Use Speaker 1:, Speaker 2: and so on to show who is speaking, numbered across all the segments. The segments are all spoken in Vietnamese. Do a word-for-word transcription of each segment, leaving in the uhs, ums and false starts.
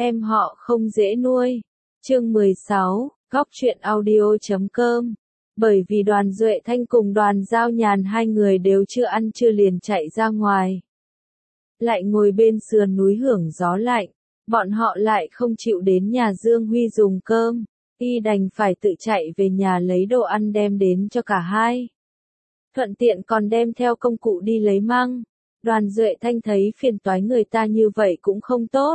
Speaker 1: Em họ không dễ nuôi. Chương mười sáu, góc truyện audio chấm com. Bởi vì Đoàn Duệ Thanh cùng Đoàn Giao Nhàn hai người đều chưa ăn trưa liền chạy ra ngoài. Lại ngồi bên sườn núi hưởng gió lạnh, bọn họ lại không chịu đến nhà Dương Huy dùng cơm, y đành phải tự chạy về nhà lấy đồ ăn đem đến cho cả hai. Thuận tiện còn đem theo công cụ đi lấy măng. Đoàn Duệ Thanh thấy phiền toái người ta như vậy cũng không tốt.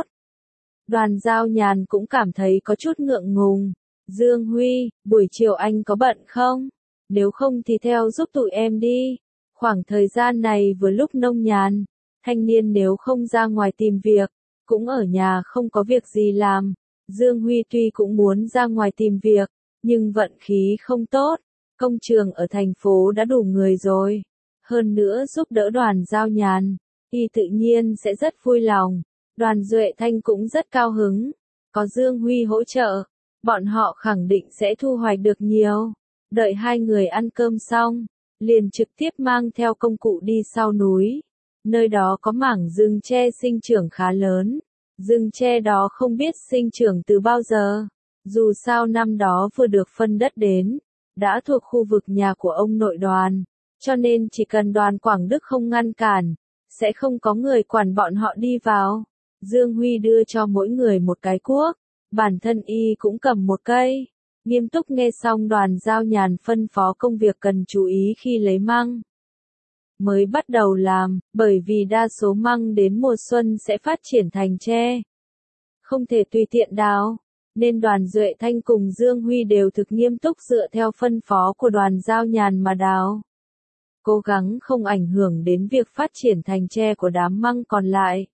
Speaker 1: Đoàn Giao Nhàn cũng cảm thấy có chút ngượng ngùng. Dương Huy, buổi chiều anh có bận không? Nếu không thì theo giúp tụi em đi. Khoảng thời gian này vừa lúc nông nhàn, thanh niên nếu không ra ngoài tìm việc, cũng ở nhà không có việc gì làm. Dương Huy tuy cũng muốn ra ngoài tìm việc, nhưng vận khí không tốt. Công trường ở thành phố đã đủ người rồi. Hơn nữa giúp đỡ Đoàn Giao Nhàn, y tự nhiên sẽ rất vui lòng. Đoàn Duệ Thanh cũng rất cao hứng. Có Dương Huy hỗ trợ, bọn họ khẳng định sẽ thu hoạch được nhiều. Đợi hai người ăn cơm xong, liền trực tiếp mang theo công cụ đi sau núi. Nơi đó có mảng rừng tre sinh trưởng khá lớn. Rừng tre đó không biết sinh trưởng từ bao giờ. Dù sao năm đó vừa được phân đất đến, đã thuộc khu vực nhà của ông nội Đoàn. Cho nên chỉ cần Đoàn Quảng Đức không ngăn cản, sẽ không có người quản bọn họ đi vào. Dương Huy đưa cho mỗi người một cái cuốc, bản thân y cũng cầm một cây. Nghiêm túc nghe xong Đoàn Giao Nhàn phân phó công việc cần chú ý khi lấy măng. Mới bắt đầu làm, bởi vì đa số măng đến mùa xuân sẽ phát triển thành tre. Không thể tùy tiện đào, nên Đoàn Duệ Thanh cùng Dương Huy đều thực nghiêm túc dựa theo phân phó của Đoàn Giao Nhàn mà đào. Cố gắng không ảnh hưởng đến việc phát triển thành tre của đám măng còn lại.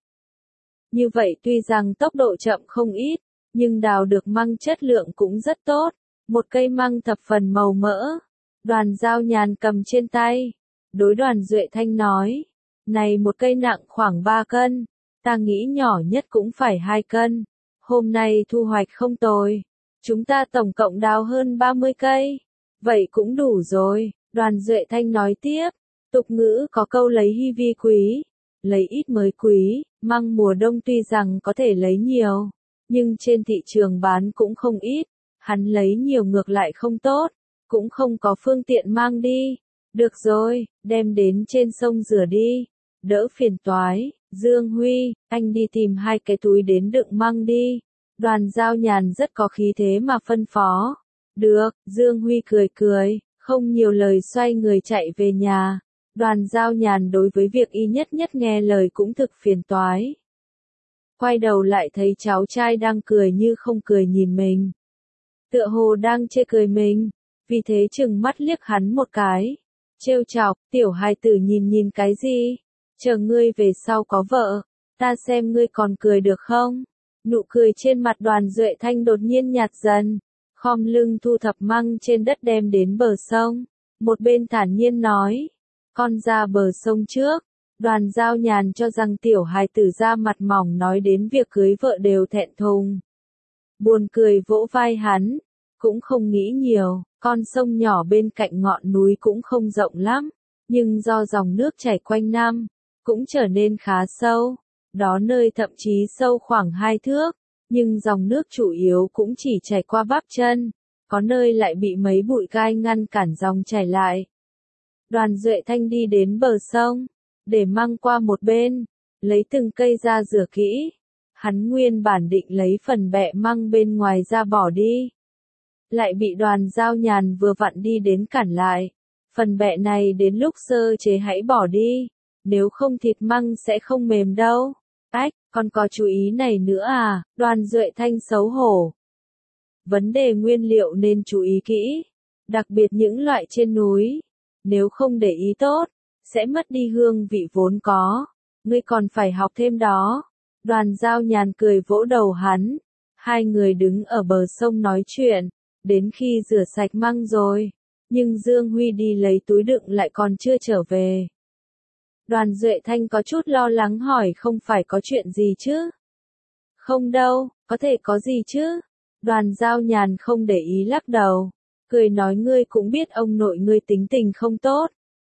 Speaker 1: Như vậy tuy rằng tốc độ chậm không ít, nhưng đào được măng chất lượng cũng rất tốt. Một cây măng thập phần màu mỡ. Đoàn Giao Nhàn cầm trên tay. Đối Đoàn Duệ Thanh nói. Này một cây nặng khoảng ba cân. Ta nghĩ nhỏ nhất cũng phải hai cân. Hôm nay thu hoạch không tồi. Chúng ta tổng cộng đào hơn ba mươi cây. Vậy cũng đủ rồi. Đoàn Duệ Thanh nói tiếp. Tục ngữ có câu lấy hy vi quý. Lấy ít mới quý. Măng mùa đông tuy rằng có thể lấy nhiều, nhưng trên thị trường bán cũng không ít. Hắn lấy nhiều ngược lại không tốt, cũng không có phương tiện mang đi. Được rồi, đem đến trên sông rửa đi, đỡ phiền toái. Dương Huy, anh đi tìm hai cái túi đến đựng măng đi. Đoàn Giao Nhàn rất có khí thế mà phân phó. Được, Dương Huy cười cười, không nhiều lời xoay người chạy về nhà. Đoàn Giao Nhàn đối với việc y nhất nhất nghe lời cũng thực phiền toái. Quay đầu lại thấy cháu trai đang cười như không cười nhìn mình. Tựa hồ đang chê cười mình, vì thế chừng mắt liếc hắn một cái. Trêu chọc, tiểu hài tử nhìn nhìn cái gì? Chờ ngươi về sau có vợ, ta xem ngươi còn cười được không? Nụ cười trên mặt Đoàn Duệ Thanh đột nhiên nhạt dần, khom lưng thu thập măng trên đất đem đến bờ sông. Một bên thản nhiên nói, con ra bờ sông trước. Đoàn Giao Nhàn cho rằng tiểu hài tử ra mặt mỏng nói đến việc cưới vợ đều thẹn thùng. Buồn cười vỗ vai hắn, cũng không nghĩ nhiều, con sông nhỏ bên cạnh ngọn núi cũng không rộng lắm, nhưng do dòng nước chảy quanh năm, cũng trở nên khá sâu, đó nơi thậm chí sâu khoảng hai thước, nhưng dòng nước chủ yếu cũng chỉ chảy qua bắp chân, có nơi lại bị mấy bụi gai ngăn cản dòng chảy lại. Đoàn Duệ Thanh đi đến bờ sông, để măng qua một bên, lấy từng cây ra rửa kỹ. Hắn nguyên bản định lấy phần bẹ măng bên ngoài ra bỏ đi. Lại bị Đoàn Giao Nhàn vừa vặn đi đến cản lại. Phần bẹ này đến lúc sơ chế hãy bỏ đi. Nếu không thịt măng sẽ không mềm đâu. Ách, còn có chú ý này nữa à? Đoàn Duệ Thanh xấu hổ. Vấn đề nguyên liệu nên chú ý kỹ. Đặc biệt những loại trên núi. Nếu không để ý tốt, sẽ mất đi hương vị vốn có. Ngươi còn phải học thêm đó. Đoàn Giao Nhàn cười vỗ đầu hắn. Hai người đứng ở bờ sông nói chuyện. Đến khi rửa sạch măng rồi. Nhưng Dương Huy đi lấy túi đựng lại còn chưa trở về. Đoàn Duệ Thanh có chút lo lắng hỏi không phải có chuyện gì chứ? Không đâu, có thể có gì chứ? Đoàn Giao Nhàn không để ý lắc đầu. Cười nói ngươi cũng biết ông nội ngươi tính tình không tốt.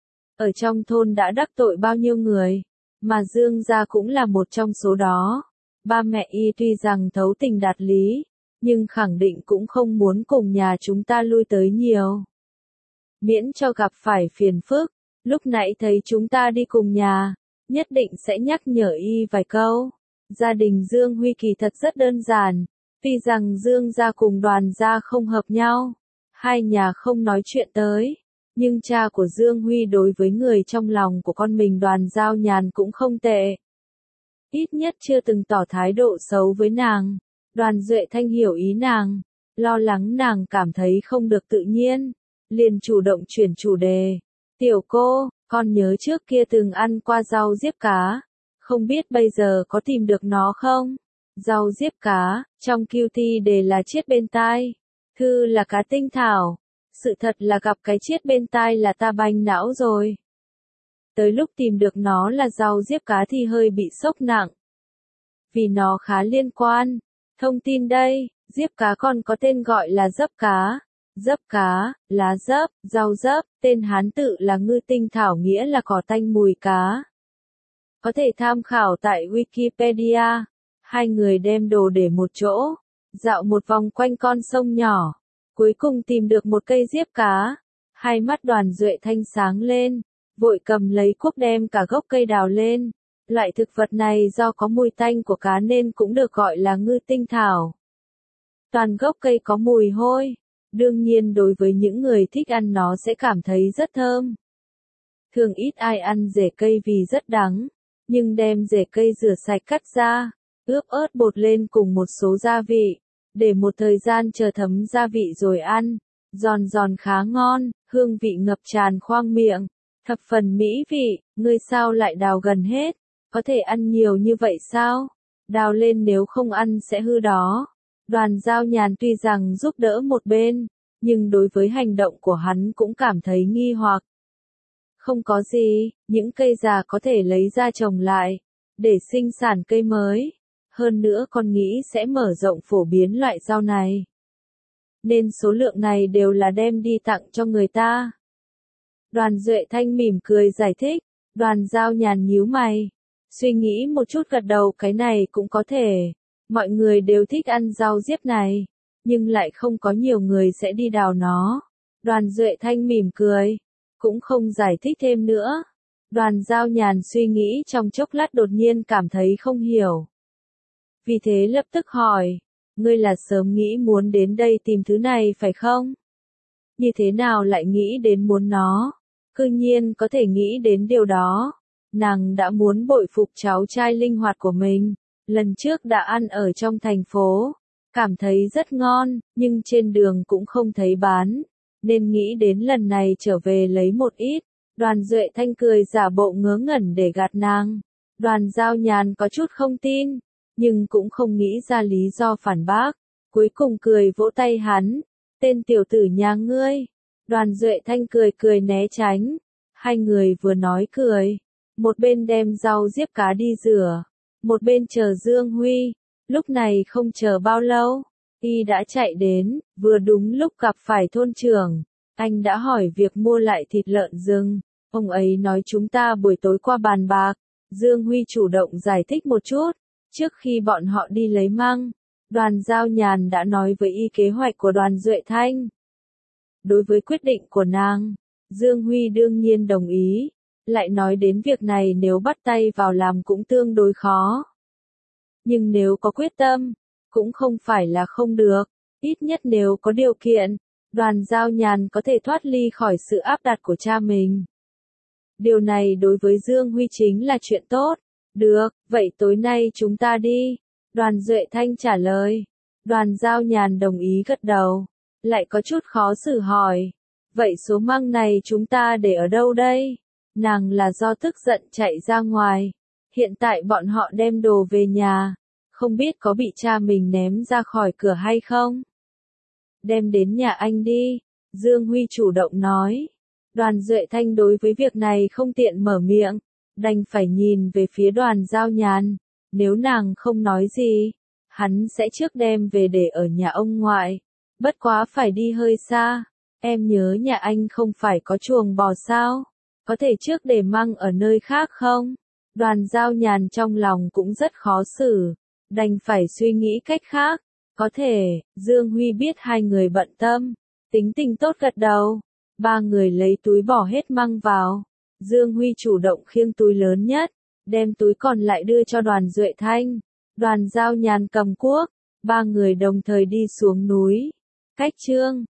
Speaker 1: Ở trong thôn đã đắc tội bao nhiêu người. Mà Dương gia cũng là một trong số đó. Ba mẹ y tuy rằng thấu tình đạt lý, nhưng khẳng định cũng không muốn cùng nhà chúng ta lui tới nhiều. Miễn cho gặp phải phiền phức, lúc nãy thấy chúng ta đi cùng nhà, nhất định sẽ nhắc nhở y vài câu. Gia đình Dương Huy kỳ thật rất đơn giản, tuy rằng Dương gia cùng Đoàn gia không hợp nhau, hai nhà không nói chuyện tới, nhưng cha của Dương Huy đối với người trong lòng của con mình Đoàn Giao Nhàn cũng không tệ. Ít nhất chưa từng tỏ thái độ xấu với nàng. Đoàn Duệ Thanh hiểu ý nàng, lo lắng nàng cảm thấy không được tự nhiên, liền chủ động chuyển chủ đề. Tiểu cô, con nhớ trước kia từng ăn qua rau diếp cá, không biết bây giờ có tìm được nó không? Rau diếp cá, trong Q T đề là chiết bên tai, thư là cá tinh thảo. Sự thật là gặp cái chiết bên tai là ta banh não rồi. Tới lúc tìm được nó là rau diếp cá thì hơi bị sốc nặng. Vì nó khá liên quan. Thông tin đây, diếp cá còn có tên gọi là dấp cá. Dấp cá, lá dấp, rau dấp, tên Hán tự là ngư tinh thảo nghĩa là cỏ tanh mùi cá. Có thể tham khảo tại Wikipedia. Hai người đem đồ để một chỗ, dạo một vòng quanh con sông nhỏ. Cuối cùng tìm được một cây diếp cá. Hai mắt Đoàn Duệ Thanh sáng lên, vội cầm lấy cuốc đem cả gốc cây đào lên. Loại thực vật này do có mùi tanh của cá nên cũng được gọi là ngư tinh thảo. Toàn gốc cây có mùi hôi. Đương nhiên đối với những người thích ăn nó sẽ cảm thấy rất thơm. Thường ít ai ăn rễ cây vì rất đắng, nhưng đem rễ cây rửa sạch cắt ra, ướp ớt bột lên cùng một số gia vị, để một thời gian chờ thấm gia vị rồi ăn, giòn giòn khá ngon, hương vị ngập tràn khoang miệng, thập phần mỹ vị. Ngươi sao lại đào gần hết, có thể ăn nhiều như vậy sao? Đào lên nếu không ăn sẽ hư đó. Đoàn Giao Nhàn tuy rằng giúp đỡ một bên, nhưng đối với hành động của hắn cũng cảm thấy nghi hoặc. Không có gì, những cây già có thể lấy ra trồng lại, để sinh sản cây mới. Hơn nữa con nghĩ sẽ mở rộng phổ biến loại rau này. Nên số lượng này đều là đem đi tặng cho người ta. Đoàn Duệ Thanh mỉm cười giải thích. Đoàn Giao Nhàn nhíu mày, suy nghĩ một chút gật đầu, cái này cũng có thể. Mọi người đều thích ăn rau diếp này, nhưng lại không có nhiều người sẽ đi đào nó. Đoàn Duệ Thanh mỉm cười, cũng không giải thích thêm nữa. Đoàn Giao Nhàn suy nghĩ trong chốc lát đột nhiên cảm thấy không hiểu. Vì thế lập tức hỏi, ngươi là sớm nghĩ muốn đến đây tìm thứ này phải không? Như thế nào lại nghĩ đến muốn nó? Cư nhiên có thể nghĩ đến điều đó. Nàng đã muốn bội phục cháu trai linh hoạt của mình. Lần trước đã ăn ở trong thành phố, cảm thấy rất ngon, nhưng trên đường cũng không thấy bán, nên nghĩ đến lần này trở về lấy một ít. Đoàn Duệ Thanh cười giả bộ ngớ ngẩn để gạt nàng. Đoàn Giao Nhàn có chút không tin, nhưng cũng không nghĩ ra lý do phản bác, cuối cùng cười vỗ tay hắn, tên tiểu tử nhà ngươi. Đoàn Duệ Thanh cười cười né tránh, hai người vừa nói cười, một bên đem rau diếp cá đi rửa, một bên chờ Dương Huy. Lúc này không chờ bao lâu, y đã chạy đến, vừa đúng lúc gặp phải thôn trưởng. Anh đã hỏi việc mua lại thịt lợn rừng, ông ấy nói chúng ta buổi tối qua bàn bạc. Dương Huy chủ động giải thích một chút, trước khi bọn họ đi lấy măng, Đoàn Giao Nhàn đã nói với y kế hoạch của Đoàn Duệ Thanh. Đối với quyết định của nàng, Dương Huy đương nhiên đồng ý, lại nói đến việc này nếu bắt tay vào làm cũng tương đối khó. Nhưng nếu có quyết tâm, cũng không phải là không được, ít nhất nếu có điều kiện, Đoàn Giao Nhàn có thể thoát ly khỏi sự áp đặt của cha mình. Điều này đối với Dương Huy chính là chuyện tốt. Được, vậy tối nay chúng ta đi. Đoàn Duệ Thanh trả lời. Đoàn Giao Nhàn đồng ý gật đầu. Lại có chút khó xử hỏi. Vậy số măng này chúng ta để ở đâu đây? Nàng là do tức giận chạy ra ngoài. Hiện tại bọn họ đem đồ về nhà. Không biết có bị cha mình ném ra khỏi cửa hay không? Đem đến nhà anh đi. Dương Huy chủ động nói. Đoàn Duệ Thanh đối với việc này không tiện mở miệng, đành phải nhìn về phía Đoàn Giao Nhàn. Nếu nàng không nói gì, hắn sẽ trước đem về để ở nhà ông ngoại. Bất quá phải đi hơi xa. Em nhớ nhà anh không phải có chuồng bò sao? Có thể trước để măng ở nơi khác không? Đoàn Giao Nhàn trong lòng cũng rất khó xử. đành phải suy nghĩ cách khác. Có thể, Dương Huy biết hai người bận tâm, tính tình tốt gật đầu. Ba người lấy túi bỏ hết măng vào. Dương Huy chủ động khiêng túi lớn nhất, đem túi còn lại đưa cho Đoàn Duệ Thanh. Đoàn Giao Nhàn cầm cuốc, ba người đồng thời đi xuống núi. Cách Trương